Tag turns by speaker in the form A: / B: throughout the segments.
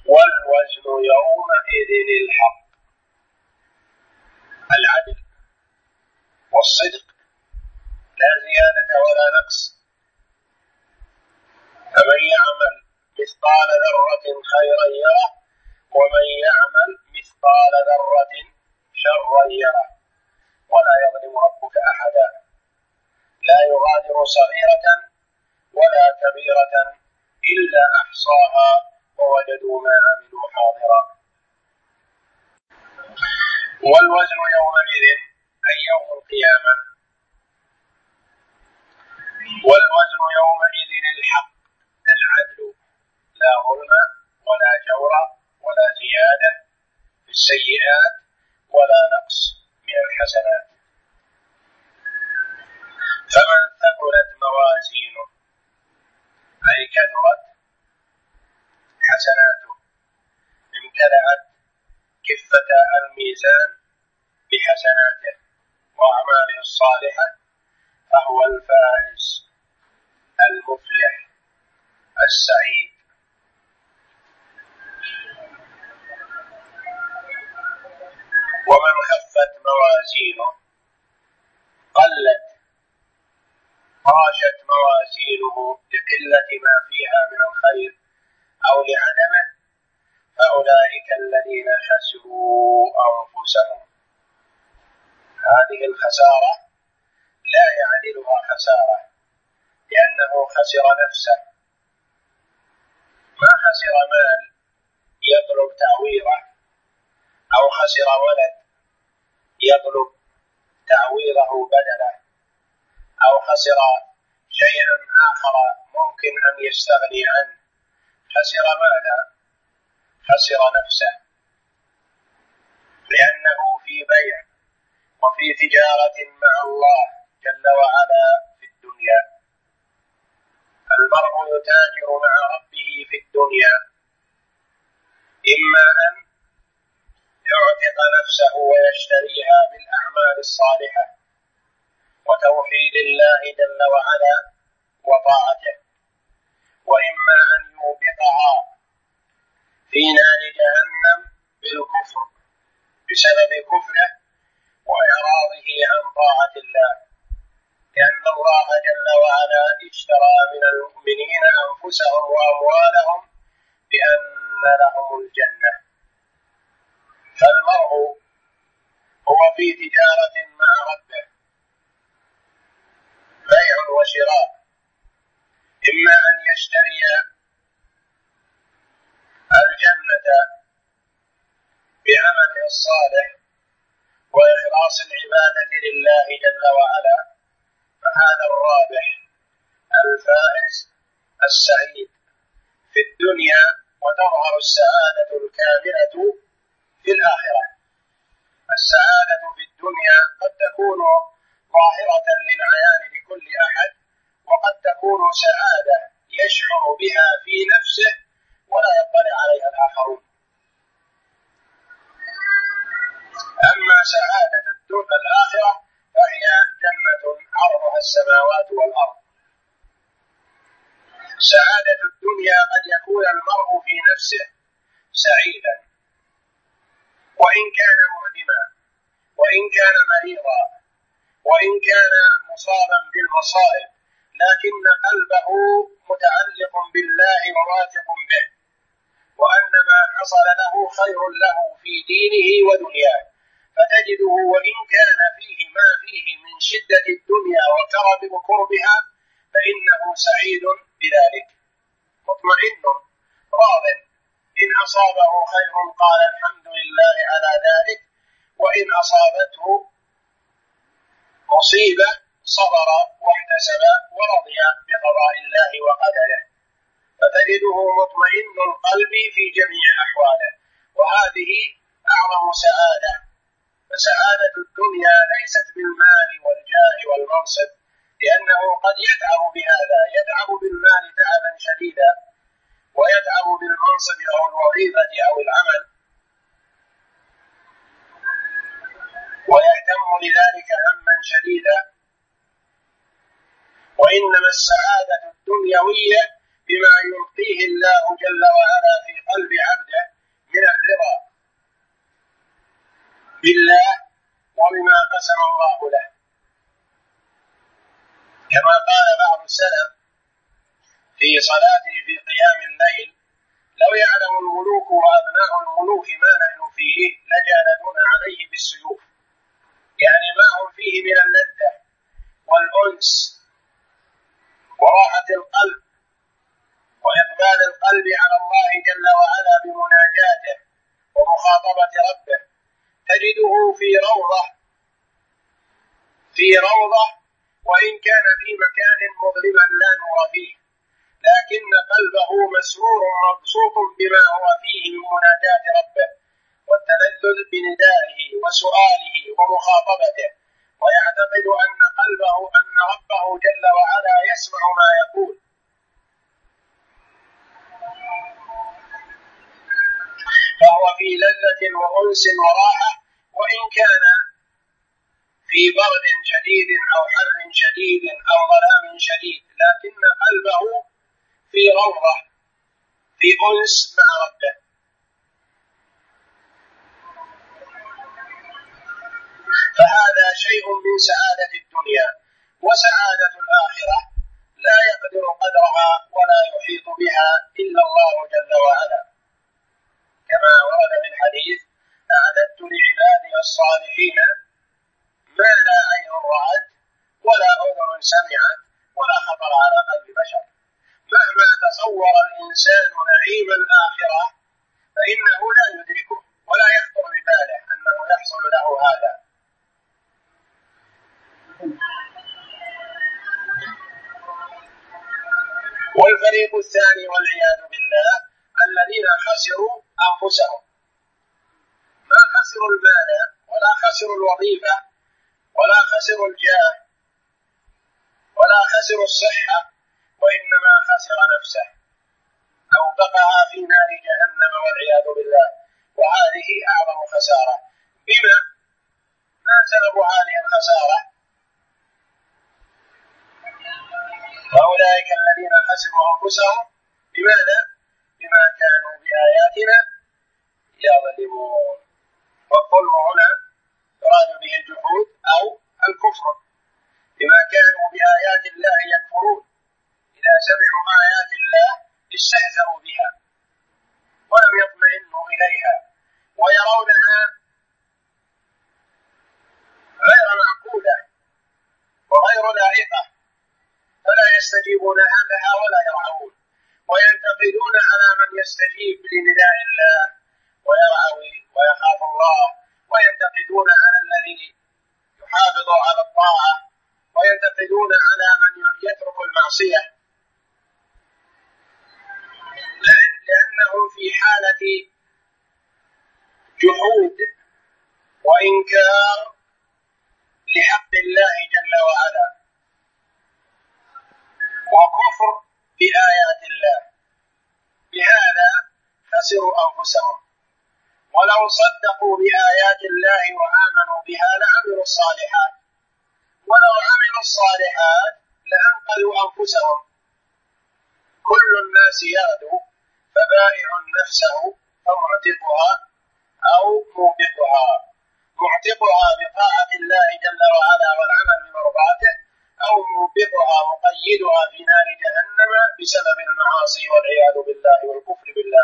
A: والوزن يومئذ الحق، العدل والصدق، لا زيادة ولا نقص. فمن يعمل مثقال ذرة خيرا يره، ومن يعمل مثقال ذرة شرا يره، ولا يظلم ربك أحدا، لا يغادر صغيرة ولا كبيرة إلا أحصاها ووجدوا ما عملوا حاضرا. والوزن يومئذ أي يوم القيامة، والوزن يومئذ الحق، العدل، لا ظلم ولا جور ولا زيادة في السيئات ولا نقص من الحسنات. فمن ثقلت موازينه أي كثرت حسناته، امتلأت كفة الميزان بحسناته وأعماله الصالحة، فهو الفائز المفلح السعيد. ومن خفت موازينه قلت طاشت موازينه لقلة ما فيها من الخير أو لعدمه، فأولئك الذين خسروا أنفسهم. هذه الخسارة لا يعدلها خسارة، لأنه خسر نفسه، ما خسر مال يطلب تعويضه، أو خسر ولد يطلب تعويضه بدله، أو خسر شيئا آخر ممكن أن يستغني عنه. خسر ماذا؟ خسر نفسه، لأنه في بيع وفي تجارة مع الله جل وعلا في الدنيا. المرء يتاجر مع ربه في الدنيا، إما أن يعتق نفسه ويشتريها بالأعمال الصالحة وتوحيد الله جل وعلا وطاعته، وإما أن يوبقها في نار جهنم بالكفر بسبب كفره وإعراضه عن طاعة الله، لأن الله جل وعلا اشترى من المؤمنين أنفسهم وأموالهم بأن لهم الجنة. فالمرء هو في تجارة مع ربه، بيع وشراء، إما أن يشتري الجنة بعمله الصالح وإخلاص العبادة لله جل وعلا، فهذا الرابح الفائز السعيد في الدنيا، وتظهر السعادة الكاملة في الآخرة. السعادة في الدنيا قد تكون ظاهرة للعيان لكل أحد، وقد تكون سعادة يشعر بها في نفسه ولا يطلع عليها الآخرون. أما سعادة الآخرة فهي جنة عرضها السماوات والأرض. سعادة الدنيا قد يكون المرء في نفسه سعيدا، وإن كان معدما، وإن كان مريضا، وإن كان مصابا بالمصائب، لكن قلبه متعلق بالله وواثق به، وأن ما حصل له خير له في دينه ودنياه، فتجده وإن كان فيه ما فيه من شدة الدنيا وكربها فإنه سعيد بذلك، مطمئن راض. إن أصابه خير قال الحمد لله على ذلك، وإن أصابته مصيبة صبر واحتسب ورضي بقضاء الله وقدره، فتجده مطمئن القلب في جميع أحواله، وهذه أعظم سعادة. فسعادة الدنيا ليست بالمال والجاه والمنصب، لأنه قد يتعب بهذا، يتعب بالمال تعبا شديدا، ويتعب بالمنصب أو الوظيفة أو العمل، ويهتم لذلك هما شديدا. وإنما السعادة الدنيوية بما يلقيه الله جل وعلا في قلب عبده بالله وبما قسم الله له، كما قال بعض السلف في صلاته في قيام الليل: لو يعلم الملوك وأبناء الملوك ما نحن فيه لجالدونا عليه بالسيوف، يعني ما هم فيه من اللذة والأنس وراحة القلب وإقبال القلب على الله جل وعلا بمناجاته ومخاطبة ربه، تجده في روضة وإن كان في مكان مظلما لا نور فيه، لكن قلبه مسرور مبسوط بما هو فيه من مناجاة ربه والتلذذ بندائه وسؤاله ومخاطبته، ويعتقد أن ربه جل وعلا يسمع ما يقول. فهو في لذة وأنس وراحة، وإن كان في برد شديد أو حر شديد أو ظلام شديد، لكن قلبه في روضة في أنس مع ربه. فهذا شيء من سعادة الدنيا، وسعادة الآخرة لا يقدر قدرها ولا يحيط بها إلا الله جل وعلا، كما ورد في الحديث: أعددت لعبادي الصالحين ما لا عين رأت ولا أذن سمعت ولا خطر على قلب بشر. مهما تصور الإنسان نعيم الآخرة فإنه لا يدركه ولا يخطر بباله أنه يحصل له هذا. والفريق الثاني والعياذ بالله الذين خسروا أنفسهم، ما خسروا المال ولا خسروا الوظيفة ولا خسروا الجاه ولا خسروا الصحة، وإنما خسر نفسه، أوقفها في نار جهنم والعياذ بالله، وهذه أعظم خسارة. بما ما سبب هذه الخسارة؟ فأولئك الذين خسروا أنفسهم بماذا؟ بما كانوا بآياتنا يظلمون. والظلم هنا يراد به الجحود أو الكفر، بما كانوا بآيات الله يكفرون. إذا سمعوا آيات الله استهزأوا بها ولم يطمئنوا إليها ويرونها غير معقولة وغير لائقة، فلا يستجيبون لها ولا يرعون، وينتقدون على من يستجيب لنداء الله ويرعوي ويخاف الله، وينتقدون على الذي يحافظ على الطاعة، وينتقدون على من يترك المعصية، لأنهم في حالة جحود وإنكار لحق الله جل وعلا وكفر بآيات الله، بهذا خسروا أنفسهم. ولو صدقوا بآيات الله وآمنوا بها لعملوا الصالحات، ولو عملوا الصالحات لأنقذوا أنفسهم. كل الناس يغدو فبائع نفسه فمعتقها أو موبقها، معتقها بطاعة الله جل وعلا والعمل بمرضاته، أو موبقها مقيدها في نار جهنم بسبب المعاصي والعياذ بالله والكفر بالله.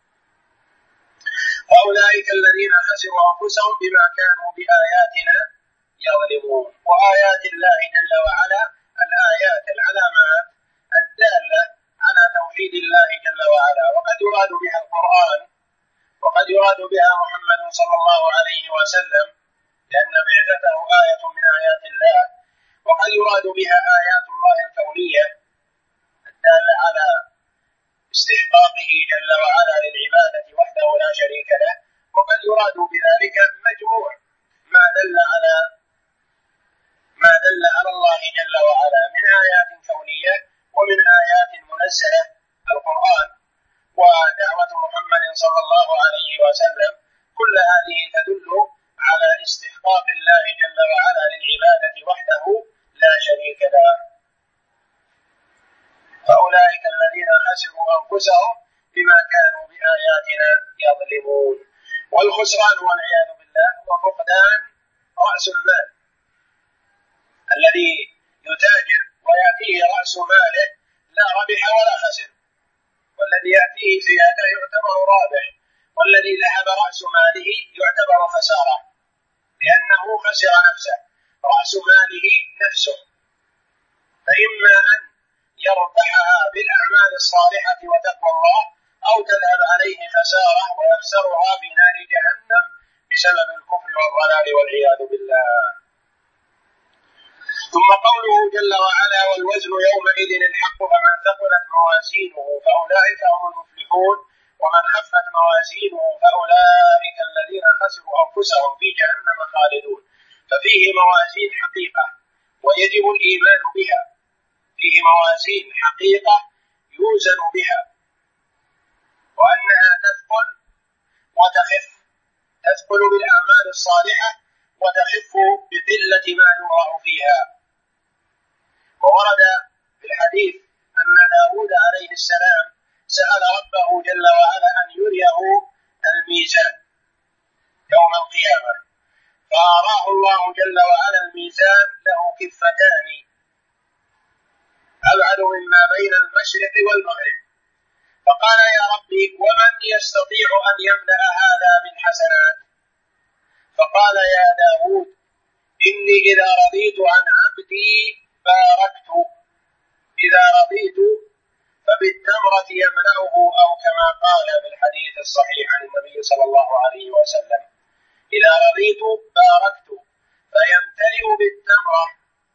A: وأولئك الذين خسروا أنفسهم بما كانوا بآياتنا يظلمون. وآيات الله جل وعلا الآيات العلامات الدالة على توحيد الله جل وعلا، وقد يراد بها القرآن وقد يراد بها محمد صلى الله عليه وسلم لأن بعثته آية من آيات الله، وقد يراد بها آيات الله الكونية الدالة على استحقاقه جل وعلا للعبادة وحده لا شريك له، وقد يراد بذلك مجموع ما دل على الله جل وعلا من آيات كونية ومن آيات منزلة القرآن ودعوة محمد صلى الله عليه وسلم. كل هذه تدل على استحقاق الله جل وعلا للعبادة وحده لا شريك له. فأولئك الذين خسروا أنفسهم بما كانوا بآياتنا يظلمون. والخسران والعياذ بالله هو فقدان رأس المال. الذي يتاجر ويأتيه رأس ماله لا ربح ولا خسر، والذي يأتيه زيادة يعتبر رابح، والذي ذهب رأس ماله يعتبر خسارة، لأنه خسر نفسه، رأس ماله نفسه. فإما أن يربحها بالأعمال الصالحة وتقوى الله، أو تذهب عليه خسارة ويخسرها في نار جهنم بسبب الكفر والضلال والعياذ بالله. ثم قوله جل وعلا: والوزن يومئذ الحق فمن ثقلت موازينه فأولئك هم المفلحون ومن خفت موازينه فأولئك الذين خسروا أنفسهم في جهنم خالدون. ففيه موازين حقيقة ويجب الإيمان بها، فيه موازين حقيقة يوزن بها، وأنها تثقل وتخف، تثقل بالأعمال الصالحة وتخف بقلة ما يراه فيها. وورد في الحديث أن داود عليه السلام سأل ربه جل وعلا أن يريه الميزان يوم القيامة، فأراه الله جل وعلا الميزان له كفتان أبعد مما بين المشرق والمغرب، فقال: يا ربي ومن يستطيع أن يملأ هذا من حسنات؟ فقال: يا داود إني إذا رضيت عن عبدي باركت، إذا رضيت فبالتمرة يملأه، أو كما قال في الحديث الصحيح عن النبي صلى الله عليه وسلم: إذا رضيت باركت، فيمتلئ بالتمرة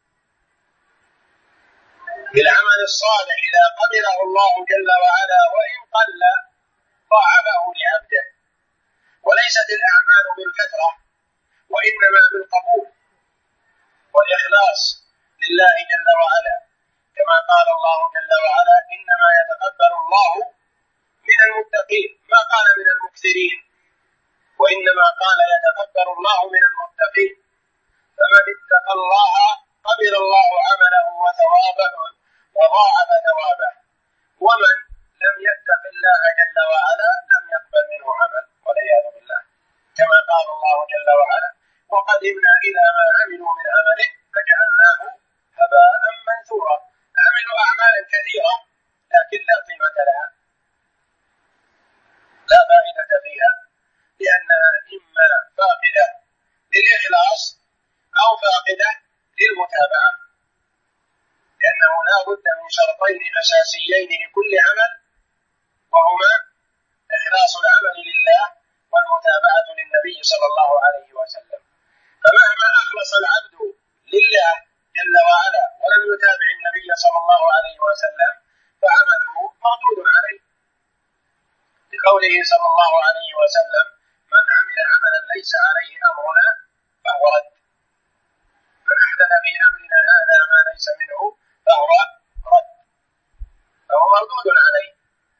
A: بالعمل الصالح إذا قبله الله جل وعلا، وإن قل ضاعفه لعبده. وليست الأعمال بالكثرة، وإنما بالقبول والإخلاص لله جل وعلا، كما قال الله جل وعلا: إنما يتقبل الله من المتقين، ما قال من المكثرين، وإنما قال يتقبل الله من المتقين. فمن اتقى الله قبل الله عمله وثوابه وضاعف ثوابه، ومن لم يتق الله جل وعلا لم يقبل منه عمل والعياذ بالله، كما قال الله جل وعلا: وقدمنا إلى ما عملوا من عمل فجعلناه هباء منثورا. عملوا أعمالا كثيرة لكن لا قيمة لها، لا فائدة فيها، لأنها إما فاقدة للإخلاص أو فاقدة للمتابعة، لأنه لا بد من شرطين أساسيين لكل عمل، وهما إخلاص العمل لله والمتابعة للنبي صلى الله عليه وسلم. فمهما أخلص العبد لله جل وعلا ولم يتابع النبي صلى الله عليه وسلم فعمله مردود عليه، لقوله صلى الله عليه وسلم: من عمل عملا ليس عليه أمرنا فهو رد، من أحدث في أمرنا هذا ما ليس منه فهو رد، فهو مردود عليه.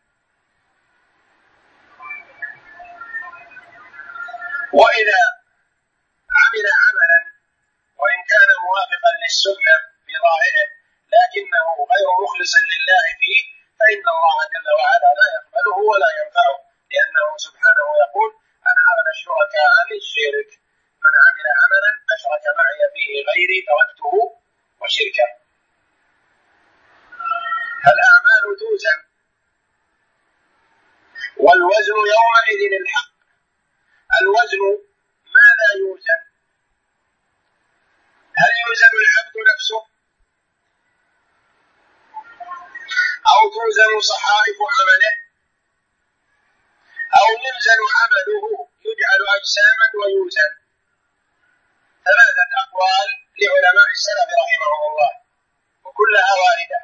A: وإذا عمل عملا وإن كان موافقا للسنة في ظاهره لكنه غير مخلص لله فيه، فإن الله جل وعلا لا يقبله ولا ينفعه، لأنه سبحانه يقول: أنا أغنى الشركاء عن الشرك، من عمل عملا أشرك معي فيه غيري تركته وشركه. الأعمال توزن، والوزن يومئذ الحق. الوزن ماذا يوزن؟ هل يوزن العبد نفسه، أو توزن صحائف عمله، أو يوزن عمله يجعل أجساما ويوزن؟ ثلاثة أقوال لعلماء السلف رحمهم الله، وكلها واردة.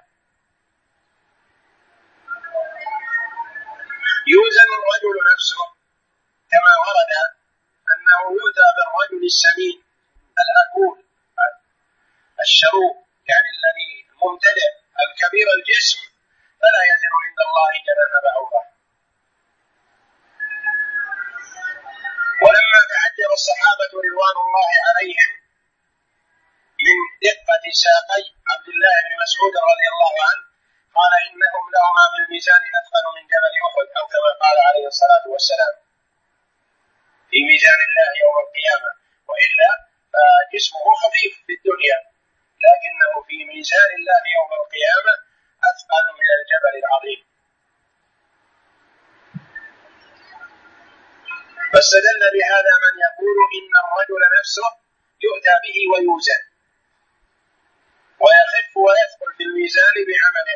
A: يوزن الرجل نفسه، كما ورد أنه يؤتى بالرجل السمين الأكول الشروب، يعني الذي ممتلئ الكبير الجسم، فلا يزن عند الله جناح بعوضة. ولما تعجب الصحابة رضوان الله عليهم من دقة ساقي عبد الله بن مسعود رضي الله عنه، قال: إنهم لهما في الميزان أثقل من جبل أحد، أو كما قال عليه الصلاة والسلام في ميزان الله يوم القيامة، وإلا فجسمه خفيف في الدنيا، لكنه في ميزان الله يوم القيامة أثقل من الجبل العظيم. فاستدل بهذا من يقول إن الرجل نفسه يؤتى به ويوزن ويخف ويثقل في الميزان بعمله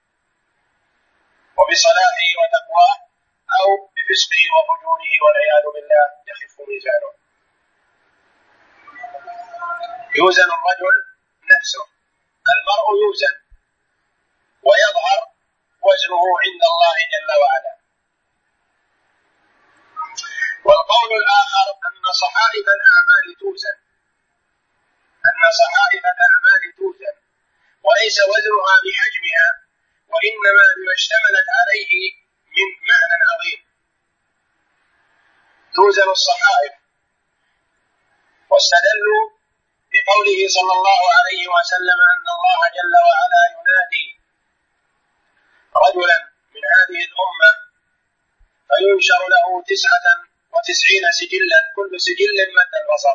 A: وبصلاحه وتقواه، أو بفسقه وفجوره والعياذ بالله يخف ميزانه. يوزن الرجل نفسه، المرء يوزن ويظهر وزنه عند الله جل وعلا. والقول الآخر أن صحائف الأعمال توزن، أن صحائف الأعمال توزن وليس وزنها بحجمها، وإنما بما اشتملت عليه من معنى عظيم. توزن الصحائف، واستدلوا بقوله صلى الله عليه وسلم أن الله جل وعلا ينادي رجلا من هذه الأمة فينشر له 99 سجلا، كل سجل مد البصر،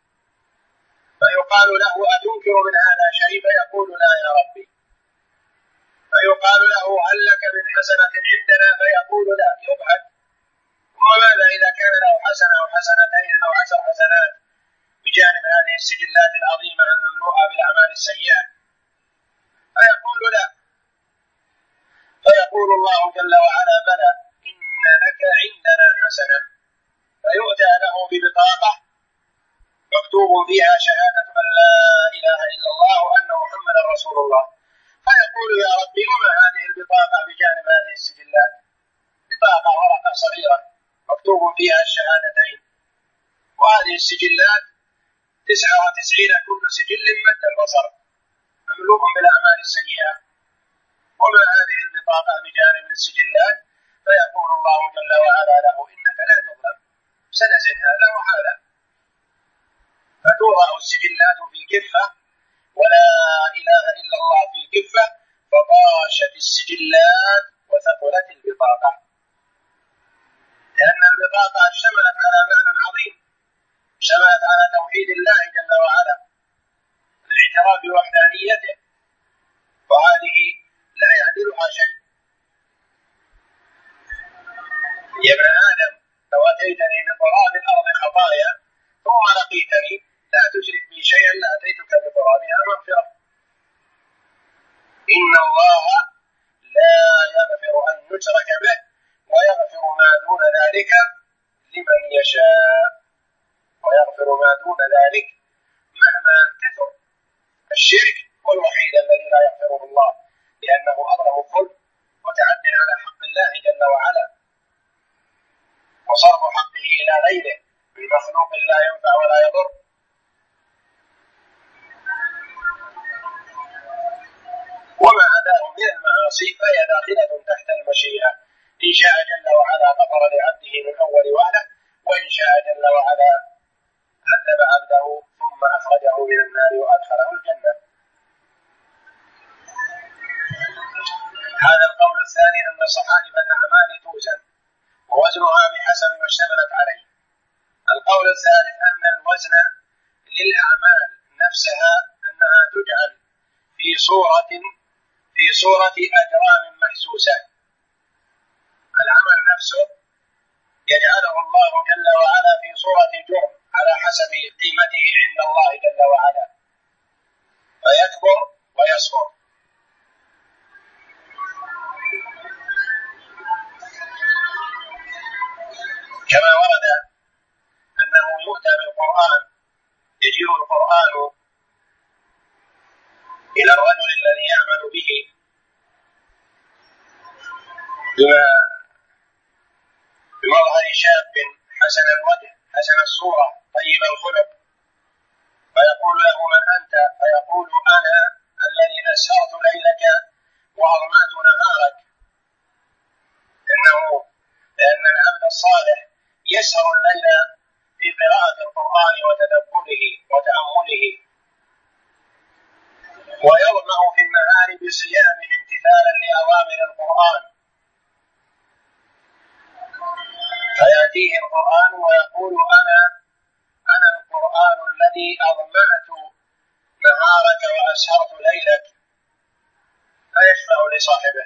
A: فيقال له أتنكر من هذا شيء؟ فيقول لا يا ربي. فيقال له هل لك من حسنة عندنا؟ فيقول لا، يبهد. وماذا إذا كان له حسنة أو حسنتين أو 10 حسنات بجانب هذه السجلات العظيمة المملوءة بالأعمال السيئة؟ فيقول لا. فيقول الله جل وعلا بلى إن لك عندنا حسنة، فيؤتى له ببطاقة مكتوب فيها شهادة أن لا إله إلا الله وأن محمدا رسول الله. فيقول يا ربي وما هذه البطاقة بجانب هذه السجلات؟ بطاقة ورقة صغيرة مكتوب فيها الشهادتين، وهذه السجلات 99، كل سجل مد البصر مملوء بالأعمال السيئة، وما هذه البطاقة بجانب السجلات؟ فيقول الله جل وعلا له إنك لا تظلم، سنزل هذا وهذا. فتوضع السجلات في كفة ولا إله إلا الله في كفة، فطاشت السجلات وثقلت البطاقة، لأن البطاقة اشتملت على معنى عظيم، اشتملت على توحيد الله جل وعلا، الاعتراف بوحدانيته، وهذه لا يعدلها شيء. يا ابن آدم لو أتيتني بقراب الأرض خطايا ثم لقيتني لا تشرك بي شيئا لأتيتك بقرابها مغفرة. إن الله لا يغفر أن يشرك به ويغفر ما دون ذلك لمن يشاء، ويغفر ما دون ذلك مهما كثر. الشرك هو الوحيد الذي لا يغفره الله، لأنه أظلم الظلم وتعد على حق الله جل وعلا، وصرف حقه إلى غيره بالمخلوق لا ينفع ولا يضر. وما عداه من المعاصي فهي داخلة تحت المشيئة، إن شاء جل وعلا غفر لعبده من أول وهلة، وإن شاء جل وعلا عذب عبده ثم أخرجه من النار وأدخله الجنة. هذا القول الثاني أن صحائف الأعمال توزن ووزنها بحسب ما اشتملت عليه. القول الثالث أن الوزن للأعمال نفسها أنها تجعل في صورة أجرام محسوسة. العمل نفسه يجعله الله جل وعلا في صورة جرم على حسب قيمته عند الله جل وعلا، فيكبر ويصغر. كما ورد أنه يؤتى بالقرآن، يجيء القرآن إلى الرجل الذي يعمل به بمظهر شاب حسن الوجه حسن الصورة طيب الخلق، فيقول له من أنت؟ فيقول أنا الذي أسهرت ليلك وأظمأت نهارك. لأن العبد الصالح يسهر الليل في قراءة القرآن وتدبره وتأمله، ويظمأ في النهار بصيامه امتثالا لأوامر القرآن، فيأتي يأتيه القرآن ويقول أنا القرآن الذي أظمأت نهارك وأسهرت ليلك، فيشفع لصاحبه.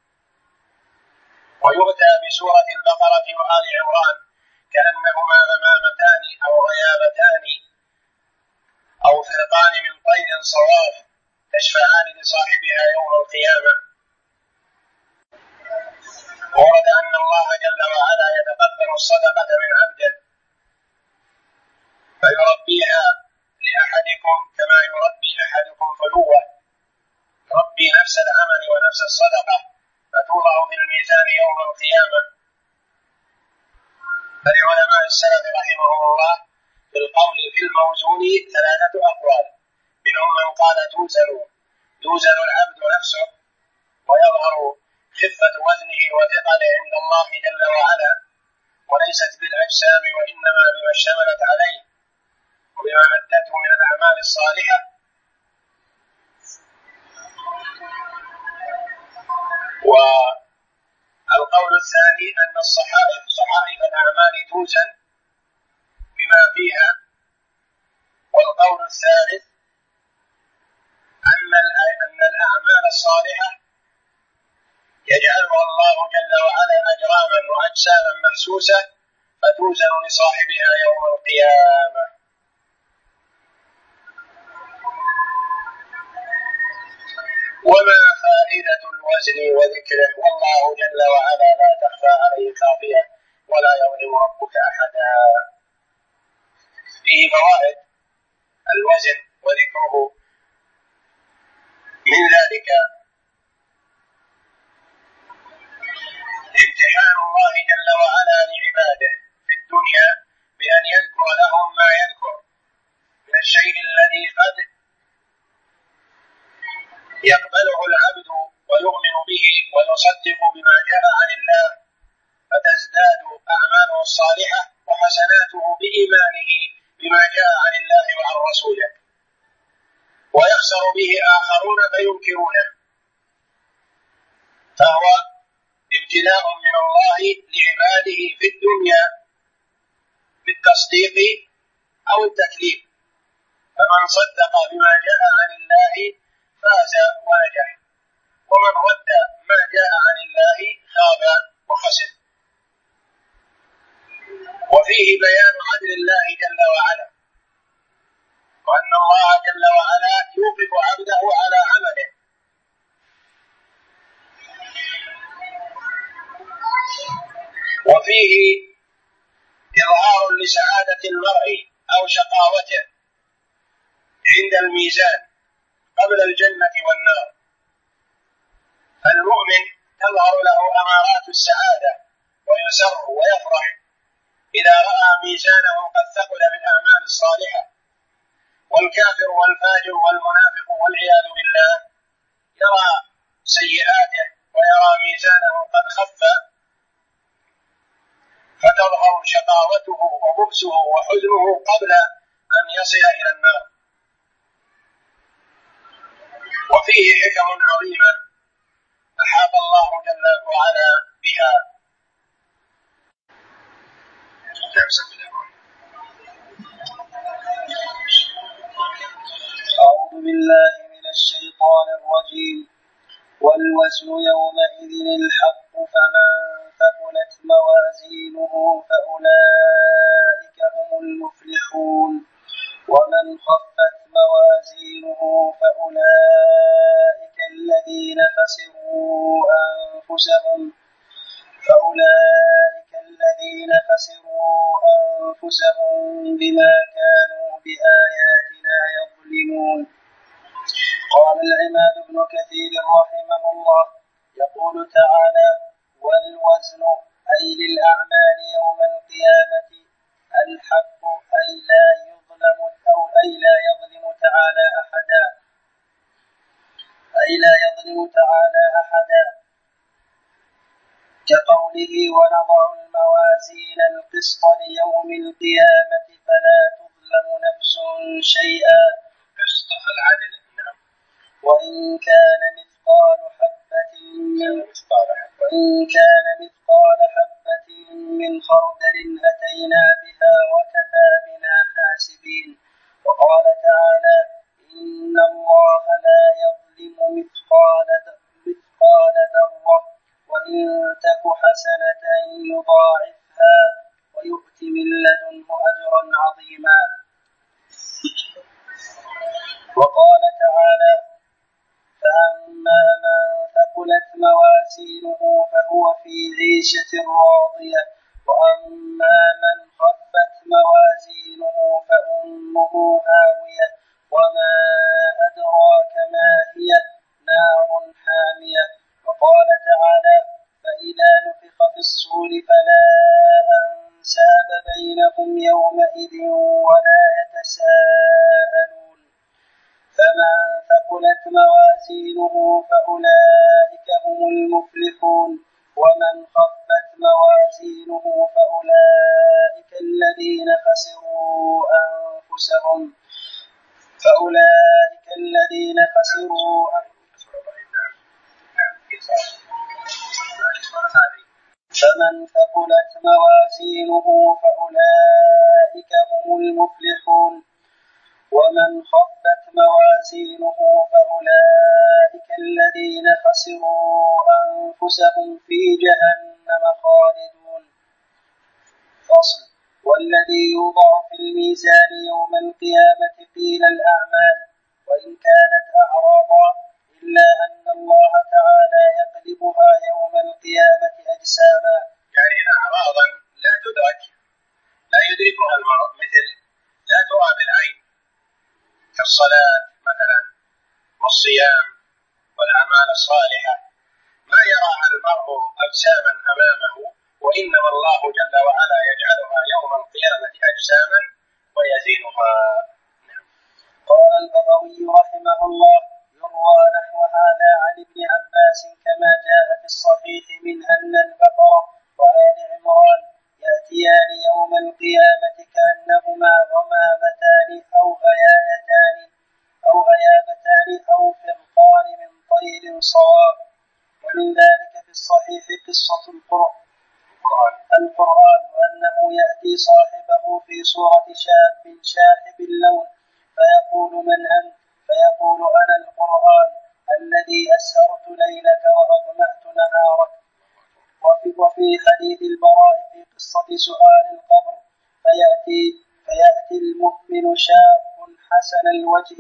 A: ويؤتى بسورة البقرة وآل عمران كأنهما غمامتان أو غيابتان أو فرقان من طير صواف تشفعان لصاحبها يوم القيامة. ورد أن الله جل وعلا يتقبل الصدقة من عبده فيربيها لأحدكم كما يربي أحدكم فلوه، يربي نفس العمل ونفس الصدقة فتوضع في الميزان يوم القيامة. فلعلماء السلف رحمهم الله في القول في الموزون 3 أقوال، منهم من قال توزن العبد نفسه ويظهر خفة وزنه وثقله عند الله جل وعلا، وليست بالأجسام وإنما بما اشتملت عليه وبما أدته من الأعمال الصالحة. والقول الثاني أن صحائف الأعمال توزن بما فيها. والقول الثالث أن الأعمال الصالحة يجعلها الله جل وعلا أجراما وأجساما محسوسة فتوزن لصاحبها يوم القيامة. وما فائدة الوزن وذكره والله جل وعلا لا تخفى عليه خافية ولا يظلم ربك أحدا. فيه فوائد الوزن وذكره، من ذلك امتحان الله جل وعلا لعباده في الدنيا بأن يذكر لهم ما يذكر من الشيء الذي قد يقبله العبد ويؤمن به ويصدق بما جاء عن الله فتزداد أعماله الصالحة وحسناته بإيمانه بما جاء عن الله وعن رسوله، ويخسر به آخرون فينكرونه. فهو ابتلاء من الله لعباده في الدنيا بالتصديق أو التكذيب، فمن صدق بما جاء عن الله فاز ونجح، ومن رد ما جاء عن الله خاب وخسر. وفيه بيان عدل الله جل وعلا، وأن الله جل وعلا يوقف عبده على عمله، وفيه إظهار لسعادة المرء أو شقاوته عند الميزان قبل الجنة والنار. فالمؤمن تظهر له أمارات السعادة ويسر ويفرح إذا رأى ميزانه قد ثقل بالأعمال الصالحة، والكافر والفاجر والمنافق والعياذ بالله يرى سيئاته ويرى ميزانه قد خف فتظهر شقاوته وبؤسه وحزنه قبل أن يصل إلى النار. وفيه حكم عظيمة أحاط الله جل وعلا بها.
B: أعوذ بالله من الشيطان الرجيم. والوزن يومئذ الحق فمن ثقلت موازينه فأولئك هم المفلحون ومن خفت موازينه فأولئك الذين خسروا أنفسهم بما كانوا بآياتنا يظلمون. قال العماد بن كثير رحمه الله يقول تعالى: والوزن أي للأعمال يوم القيامة الحق أي لا يظلم تعالى أحدا كقوله: ونضع الموازين القسط ليوم القيامة فلا تظلم نفس شيئا وإن كان مثقال مثقال حبة من خردل أتينا بها وكفى بنا حاسبين. وقال تعالى: إن الله لا يظلم مثقال ذرة وإن تك حسنة يضاعفها ويؤت من لدنه أجرا عظيما. وقال تعالى: فأما من ثقلت موازينه فهو في عيشة راضية وأما من خفت موازينه فأمه هاوية وما أدراك ما هي نار حامية. وقال تعالى: فإذا نفخ في الصور فلا أنساب بينهم يومئذ ولا يتساءلون. فمن ثقلت موازينه فأولئك هم المفلحون ومن خفت موازينه فأولئك الذين خسروا فمن ثقلت موازينه فأولئك هم المفلحون ومن خفت موازينه فأولئك الذين خسروا أنفسهم في جهنم خالدون. فصل. والذي يوضع في الميزان يوم القيامة قيل الأعمال وإن كانت أعراضا إلا أن الله تعالى يقلبها يوم القيامة أجساما،
A: يعني أعراضا لا تدرك، لا يدركها المرء، مثل لا ترى بالعين كالصلاة مثلا والصيام والأعمال الصالحة، ما يراها المرء أجساما أمامه، وإنما الله جل وعلا يجعلها يوم القيامة أجساما ويزينها.
B: قال البغوي رحمه الله: يروى نحو هذا عن ابن عباس كما جاء في الصحيح من أن البقرة وآل عمران يأتيان يوم القيامة كأنهما غمامتان أو غيابتان أو فرقان من طير صواب. ومن ذلك في الصحيح قصة القرآن وأنه يأتي صاحبه في صورة شاب شاحب اللون فيقول: من أنت؟ فيقول: أنا القرآن الذي أسهرت ليلك وأظمأت نهارك. وفي حديث البراء في قصة سؤال القبر فيأتي المؤمن شاب حسن الوجه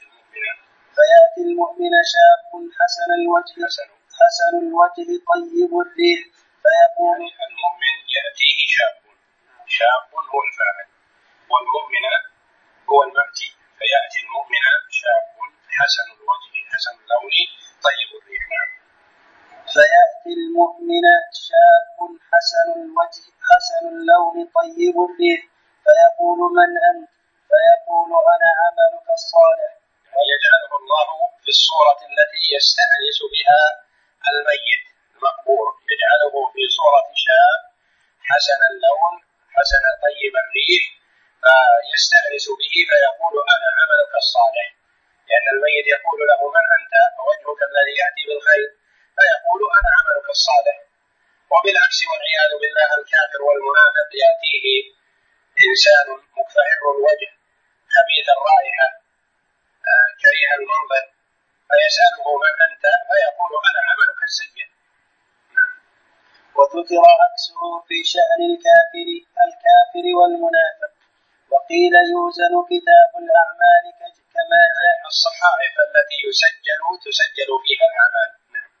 B: طيب الريح فيقول:
A: المؤمن يأتيه شاب هو الفاعل والمؤمن هو المأتي، فيأتي المؤمن شاب حسن الوجه حسن اللون طيب الريح.
B: فيأتي المؤمن شاب حسن الوجه حسن اللون طيب الريح فيقول: من أنت؟ فيقول: أنا عملك الصالح.
A: ويجعله الله في الصورة التي يستأنس بها الميت المقبور، يجعله في صورة شاب حسن اللون حسن طيب الريح فيستأنس به فيقول: أنا عملك الصالح، لأن الميت يقول له: من أنت؟ ووجهك الذي يأتي بالخير، فيقول: أنا عملك الصالح. وبالعكس والعياذ بالله الكافر والمنافق يأتيه إنسان مكفهر الوجه خبيث الرائحة كريه المنظر فيسأله: من أنت؟ فيقول: أنا عملك السيء.
B: وذكر عكسه في شأن الكافر والمنافق. وقيل: يوزن كتاب الأعمال كما جاء
A: الصحائف التي تسجل فيها الأعمال.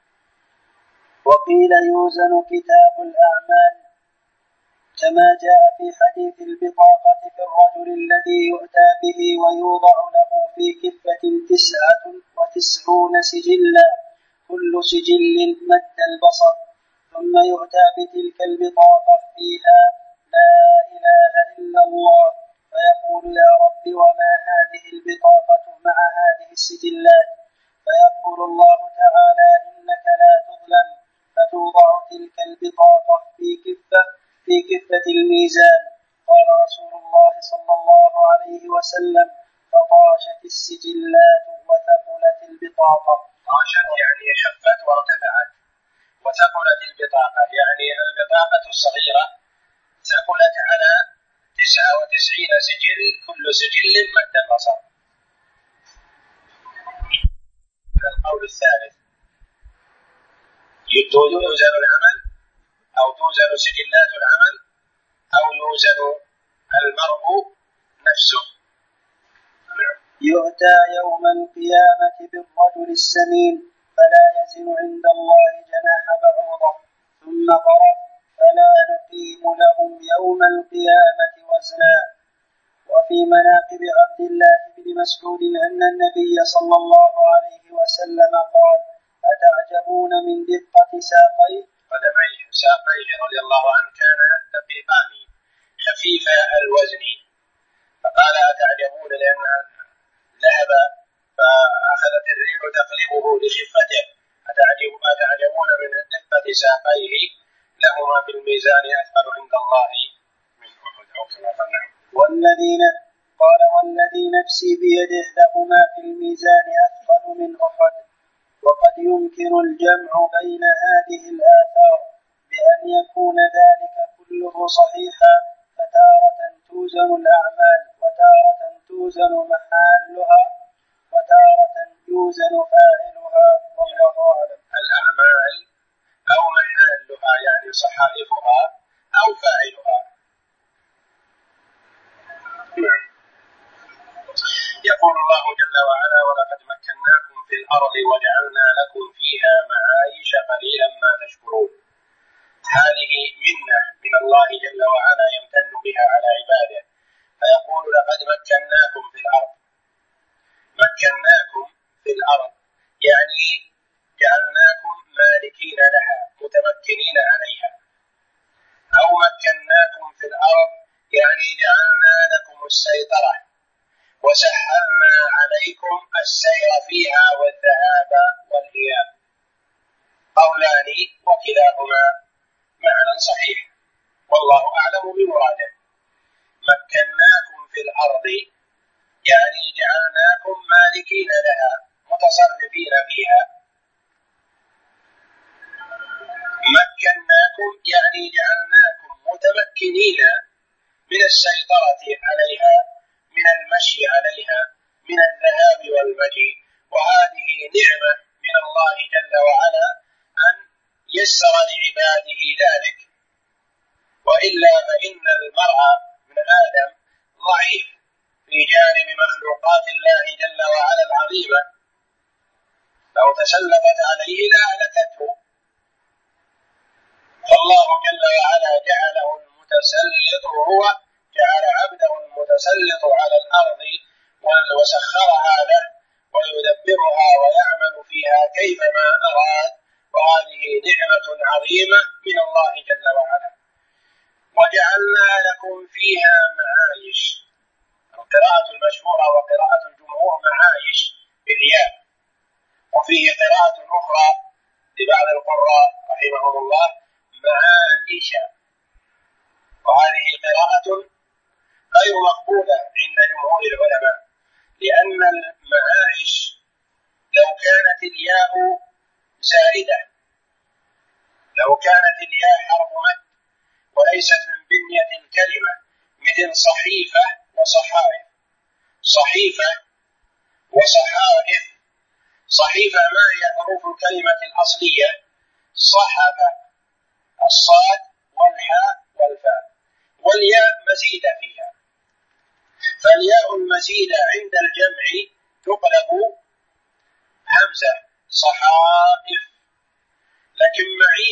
B: وقيل: يوزن كتاب الأعمال كما جاء في حديث البطاقة في الرجل الذي يؤتى به ويوضع له في كفة 99 سجلا كل سجل مد البصر، ثم يؤتى بتلك البطاقة فيها لا إله إلا الله فيقول: يا رب وما هذه البطاقة مع هذه السجلات؟ فيقول الله تعالى: إنك لا تظلم. فتوضع تلك البطاقة في كفة الميزان. قال رسول الله صلى الله عليه وسلم: فطاشت السجلات وثقلت البطاقة.
A: طاشت يعني خفت وارتفعت، وثقلت البطاقة، يعني البطاقة الصغيرة ثقلت على 99 سجل، كل سجل مد البصر. القول الثالث يوزن العمل أو توزن سجلات العمل أو يوزن المرء نفسه.
B: يؤتى يوم القيامة بالرجل السمين فلا يزن عند الله جناح بعوضة. ثم قرأ فلا نقيم لهم يوم القيامة وزنا. وفي مناقب عبد الله بن مسعود أن النبي صلى الله عليه وسلم قال: أتعجبون من دقة
A: قدميه ساقيه رضي الله عنه كان دقيقان خفيف الوزن، فقال أتعجبون لأنها ذهب فأخذت الريح تقلبه لخفته، أتعجبون من دقة ساقيه لهما في الميزان أثقل عند الله من أحد أو كما قال.
B: والذي نفسي بيده لهما في الميزان أثقل من أحد. وقد يمكن الجمع بين هذه الآثار بأن يكون ذلك كله صحيحا، فتارة توزن الأعمال وتارة توزن محلها وتارة يوزن فاعلها، والله أعلم.
A: الأعمال أو محلها يعني صحائفها أو فاعلها. يقول الله جل وعلا: ولقد مكناكم في الأرض وجعلنا لكم فيها معايش قليلا ما تشكرون. هذه منة من الله جل وعلا يمتن بها على عباده، فيقول: لقد مكناكم في الأرض. مكناكم في الأرض يعني جعلناكم مالكين لها متمكنين عليها، أو مكناكم في الأرض يعني جعلنا لكم السيطرة وسهلنا عليكم السير فيها والذهاب والإياب. قولان وكلاهما معنى صحيح، والله أعلم بمراده. مكناكم في الأرض يعني جعلناكم مالكين لها متصرفين فيها. مكناكم يعني جعلناكم متمكنين من السيطرة عليها، من المشي عليها، من الذهاب والمجيء. وهذه نعمة من الله جل وعلا أن يسر لعباده ذلك، وإلا فإن المرء من آدم ضعيف في جانب مخلوقات الله جل وعلا العظيمة، لو تسلطت عليه لأهلكته. فالله جل وعلا جعله المتسلط، هو جعل عبده المتسلط على الأرض وسخرها له ويدبرها ويعمل فيها كيفما أراد، وهذه نعمة عظيمة من الله جل وعلا. وجعلنا لكم فيها معايش. القراءة المشهورة وقراءة الجمهور معايش بالياء، وفيه قراءة أخرى لبعض القراء رحمهم الله معايش، وهذه قراءة غير مقبولة عند جمهور العلماء، لأن المعايش لو كانت الياء زائدة، لو كانت الياء حرف مد وليست من بنية الكلمة مثل صحيفة وصحائف. صحيفة وصحائف، صحيفة ما هي حروف الكلمة الأصلية؟ صحفة، الصاد والحاء والفاء، والياء مزيدة فيها، فالياء المزيدة عند الجمع تقلب همزة صحائف. لكن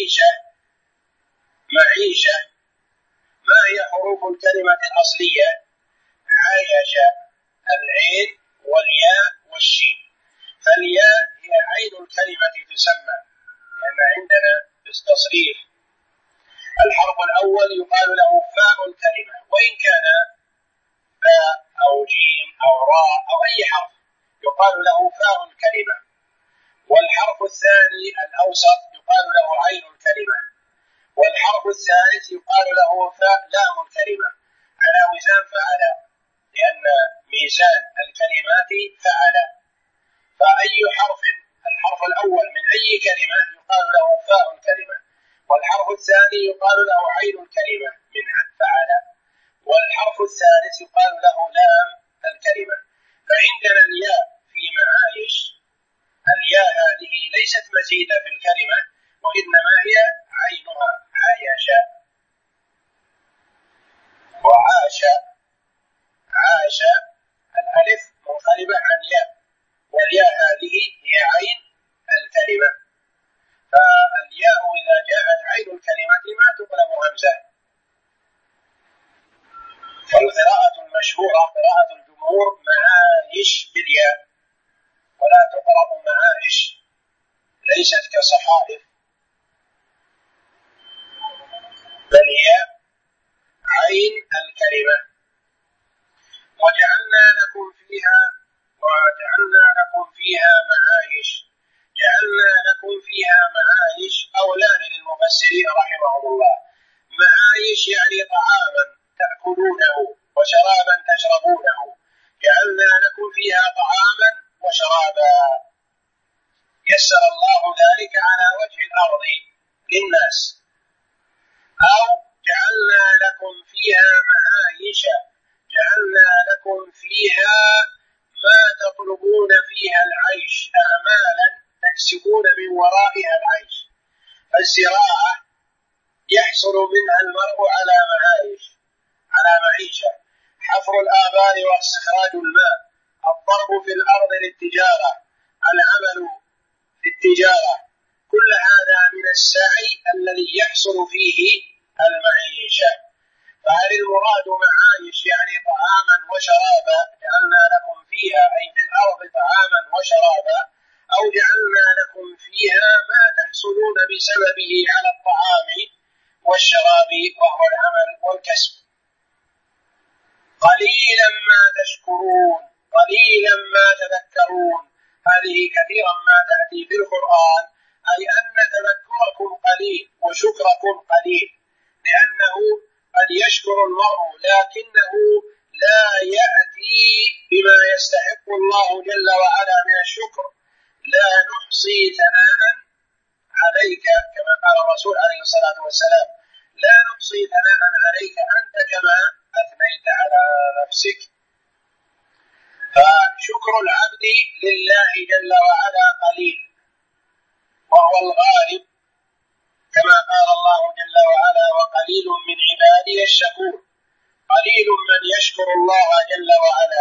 A: معيشة ما هي حروف الكلمة الأصلية؟ عايش، العين والياء والشين، فالياء هي عين الكلمة تسمى، لأن عندنا في التصريف الحرف الأول يقال له فاء الكلمة، وإن كان باء أو جيم أو راء أو أي حرف يقال له فاء الكلمة، والحرف الثاني الأوسط يقال له عين الكلمة، والحرف الثالث يقال له فاء لام الكلمة، على وزن فعل، لأن ميزان الكلمات فعل. فأي حرف الحرف الأول من أي كلمة يقال له فاء الكلمة، والحرف الثاني يقال له عين الكلمة من فعل، والحرف الثالث يقال له لام الكلمة. فعندنا الياء في معايش، الياء هذه ليست مزيدة في الكلمة، وإنما هي عينها عايش وعاش. عاش الألف منقلبة عن ياء، والياء هذه هي عين الكلمة. فالياء إذا جاءت عين الكلمة ما تقلب همزة. فالقراءة المشهورة قراءة الجمهور معايش بالياء، ولا تقرأ معايش، ليست كصحائف، بل هي عين الكلمة. وجعلنا لكم فيها معايش. جعلنا لكم فيها معايش قولان للمفسرين رحمهم الله. معايش يعني طعاما تأكلونه وشرابا تشربونه، جعلنا لكم فيها طعاما وشرابا، يسر الله ذلك على وجه الأرض للناس. أو جعلنا لكم فيها معايش، جعلنا لكم فيها ما تطلبون فيها العيش، أعمالا تكسبون من ورائها العيش. الزراعة يحصل منها المرء على معايش، على معيشة. حفر الآبار واستخراج الماء، الضرب في الأرض للتجارة، العمل في التجارة، كل هذا من السعي الذي يحصل فيه المعيشة. فهل المراد معايش يعني طعاما وشرابا، جعلنا لكم فيها أي في الأرض طعاما وشرابا، أو جعلنا لكم فيها ما تحصلون بسببه على الطعام والشراب وهو العمل والكسب؟ قليلا ما تشكرون، قليلا ما تذكرون. هذه كثيرا ما تأتي في القرآن، أي أن تذكركم قليل وشكركم قليل، لأنه قد يشكر المرء لكنه لا يأتي بما يستحق الله جل وعلا من الشكر. لا نحصي ثناء عليك، كما قال الرسول عليه الصلاة والسلام: لا نحصي ثناء عليك أنت كما أثنيت على نفسك. فشكر العبد لله جل وعلا قليل، وهو الغالب، كما قال الله جل وعلا: وقليل من عبادي الشكور. قليل من يشكر الله جل وعلا،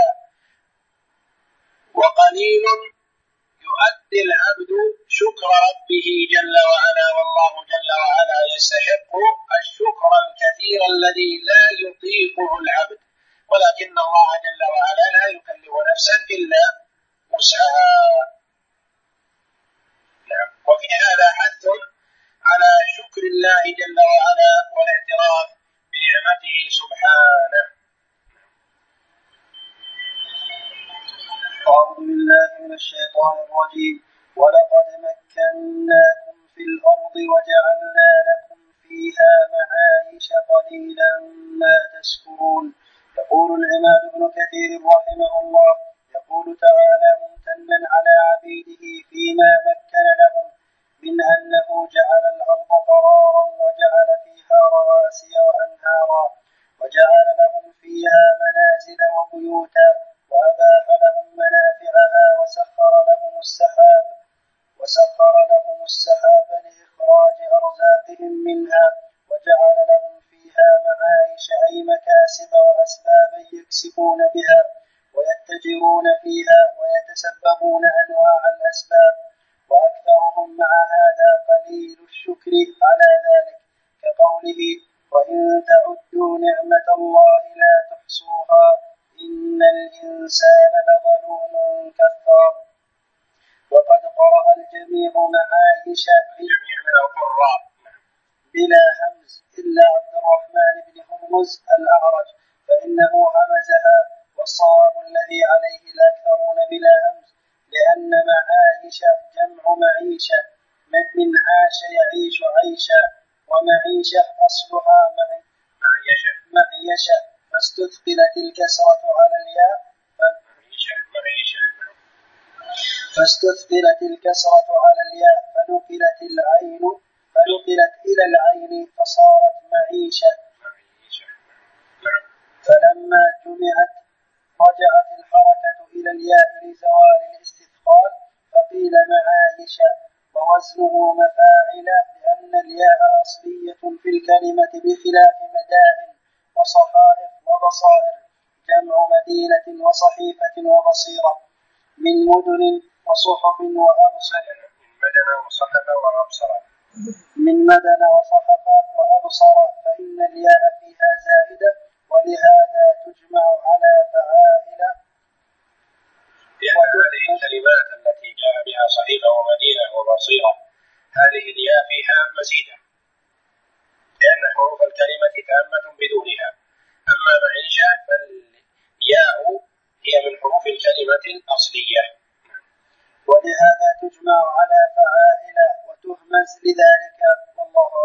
A: وقليل يؤدي العبد شكر ربه جل وعلا، والله جل وعلا يستحق الشكر الكثير الذي لا يطيقه العبد، ولكن الله جل وعلا لا يكلف نفسا إلا وسعها. وفي هذا حث على شكر الله جل وعلا والاعتراف بنعمته سبحانه.
B: أعوذ بالله من الشيطان الرجيم. ولقد مكناكم في الأرض وجعلنا لكم فيها معايش قليلا ما تشكرون. يقول العماد بن كثير رحمه الله، يقول تعالى ممتنا على عبيده فيما مكن لهم من أنه جعل الأرض قرارا وجعل فيها رواسي وأنهارا، وجعل لهم فيها منازل وبيوتا، وأباح لهم منافعها، وسخر لهم السحاب لإخراج أرزاقهم منها، وجعل لهم فيها معايش أي مكاسب وأسبابا يكسبون بها ويتجرون فيها ويتسببون أنواع الأسباب، وأكثرهم مع هذا قليل الشكر على ذلك، كقوله: وإن تعدوا نعمة الله لا تحصوها إن الإنسان لظلوم كفار. وقد قرأ الجميع معايش بلا همز إلا عبد الرحمن بن هرمز الأعرج، فإنه همزها، والصواب الذي عليه الأكثرون بلا همز، لأن معايش جمع معيشة، من عاش يعيش عيشا، ومعيشة أصلها معيشة، فاستثقلت الكسرة على الياء فاستثقلت الكسرة على الياء فنقلت إلى العين فصارت معيشة. فلما جمعت رجعت الحركة إلى الياء لزوال الاستثقال فقيل معايش، ووزنه مفاعل، لأن الياء أصلية في الكلمة بخلاف مدائن وصحائف وبصائر، جمع مدينة وصحيفة وبصيرة، من مدن وصحف وأبصر. من مدن وصحف وأبصر، فإن الياء فيها زائدة، ولهذا تجمع على فعائل.
A: لأن هذه الكلمات التي جاء بها صحيفة ومدينة وبصيرة هذه الياء فيها مزيدة، لأن حروف الكلمة تامة بدونها. أما معيشة فالياء هي من حروف الكلمة الأصلية،
B: ولهذا تجمع على فعائل وتهمز لذلك. والله